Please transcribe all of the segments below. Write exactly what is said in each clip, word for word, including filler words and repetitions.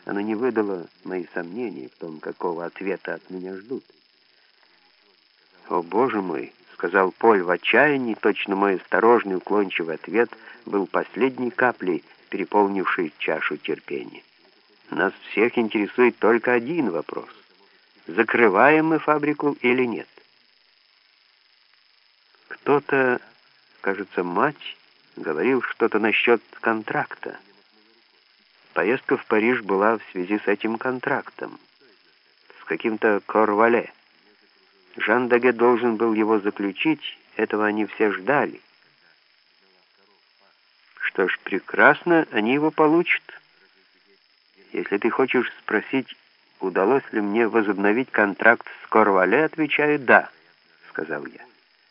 оно не выдало мои сомнения в том, какого ответа от меня ждут. «О, Боже мой!» — сказал Поль в отчаянии, точно мой осторожный уклончивый ответ был последней каплей, переполнившей чашу терпения. «Нас всех интересует только один вопрос. Закрываем мы фабрику или нет?» Кто-то, кажется, мать, говорил что-то насчет контракта. Поездка в Париж была в связи с этим контрактом, с каким-то Корвале. Жан Даге должен был его заключить, этого они все ждали. Что ж, прекрасно, они его получат. Если ты хочешь спросить, удалось ли мне возобновить контракт с Корвале, отвечаю «да», — сказал я.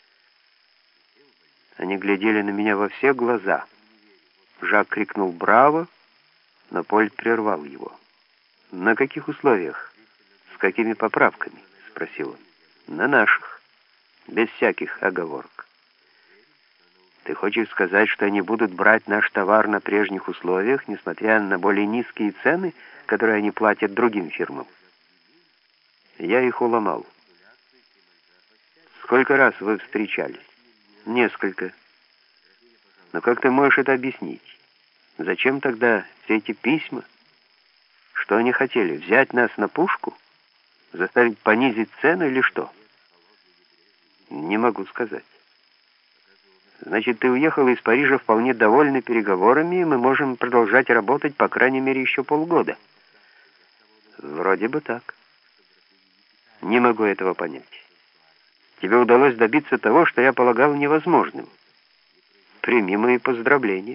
Они глядели на меня во все глаза. Жак крикнул «Браво!», но Поль прервал его. «На каких условиях? С какими поправками?» — спросил он. «На наших, без всяких оговорок». «Ты хочешь сказать, что они будут брать наш товар на прежних условиях, несмотря на более низкие цены, которые они платят другим фирмам?» Я их уломал. «Сколько раз вы встречались?» «Несколько». «Но как ты можешь это объяснить? Зачем тогда все эти письма? Что они хотели, взять нас на пушку? Заставить понизить цену или что?» «Не могу сказать». «Значит, ты уехал из Парижа вполне довольный переговорами, и мы можем продолжать работать, по крайней мере, еще полгода?» «Вроде бы так». «Не могу этого понять. Тебе удалось добиться того, что я полагал невозможным. Прими мои поздравления».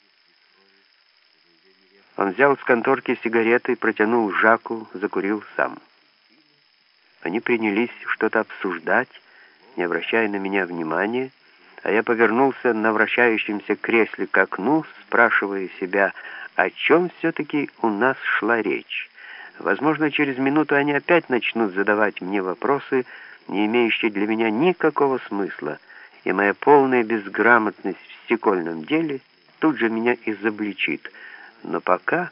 Он взял с конторки сигареты, протянул Жаку, закурил сам. Они принялись что-то обсуждать, не обращая на меня внимания, а я повернулся на вращающемся кресле к окну, спрашивая себя, о чем все-таки у нас шла речь. Возможно, через минуту они опять начнут задавать мне вопросы, не имеющие для меня никакого смысла, и моя полная безграмотность в стекольном деле тут же меня изобличит. Но пока...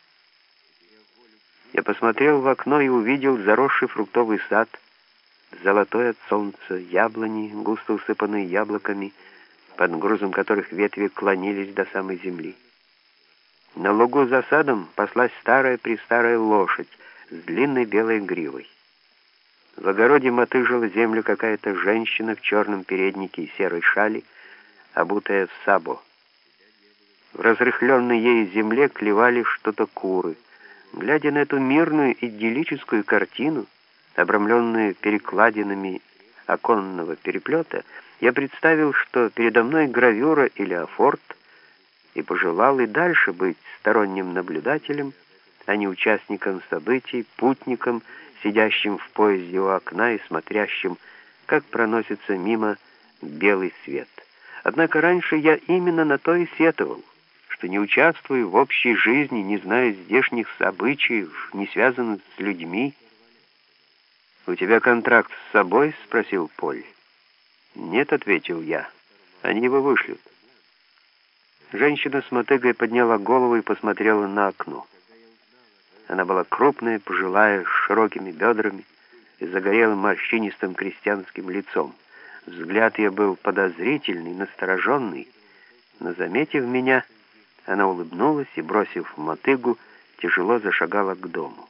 Я посмотрел в окно и увидел заросший фруктовый сад, золотой от солнца, яблони, густо усыпанные яблоками, под грузом которых ветви клонились до самой земли. На лугу за садом паслась старая-престарая лошадь с длинной белой гривой. В огороде мотыжила землю какая-то женщина в черном переднике и серой шали, обутая в сабо. В разрыхленной ею земле клевали что-то куры. Глядя на эту мирную идиллическую картину, обрамленную перекладинами оконного переплета, я представил, что передо мной гравюра или афорт, и пожелал и дальше быть сторонним наблюдателем, а не участником событий, путником, сидящим в поезде у окна и смотрящим, как проносится мимо белый свет. Однако раньше я именно на то и сетовал, что не участвую в общей жизни, не знаю здешних обычаев, не связан с людьми. «У тебя контракт с собой?» — спросил Поль. «Нет», — ответил я, — «они его вышлют». Женщина с мотыгой подняла голову и посмотрела на окно. Она была крупная, пожилая, с широкими бедрами и загорелым морщинистым крестьянским лицом. Взгляд ее был подозрительный, настороженный, но, заметив меня, она улыбнулась и, бросив мотыгу, тяжело зашагала к дому.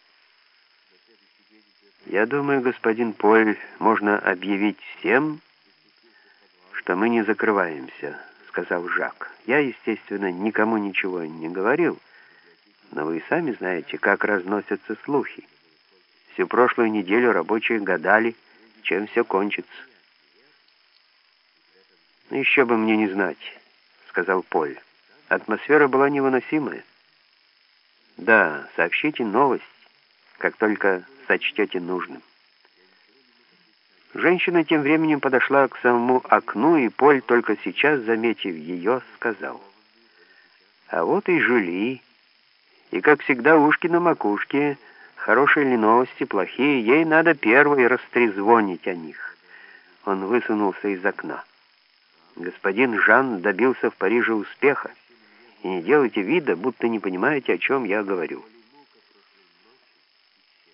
«Я думаю, господин Поль, можно объявить всем, что мы не закрываемся», — сказал Жак. «Я, естественно, никому ничего не говорил, но вы и сами знаете, как разносятся слухи. Всю прошлую неделю рабочие гадали, чем все кончится». «Ну, еще бы мне не знать», — сказал Поль. Атмосфера была невыносимая. «Да, сообщите новость, как только сочтете нужным». Женщина тем временем подошла к самому окну, и Поль, только сейчас, заметив ее, сказал: «А вот и Жюли. И, как всегда, ушки на макушке. Хорошие ли новости, плохие, ей надо первой растрезвонить о них». Он высунулся из окна. «Господин Жан добился в Париже успеха, и не делайте вида, будто не понимаете, о чем я говорю».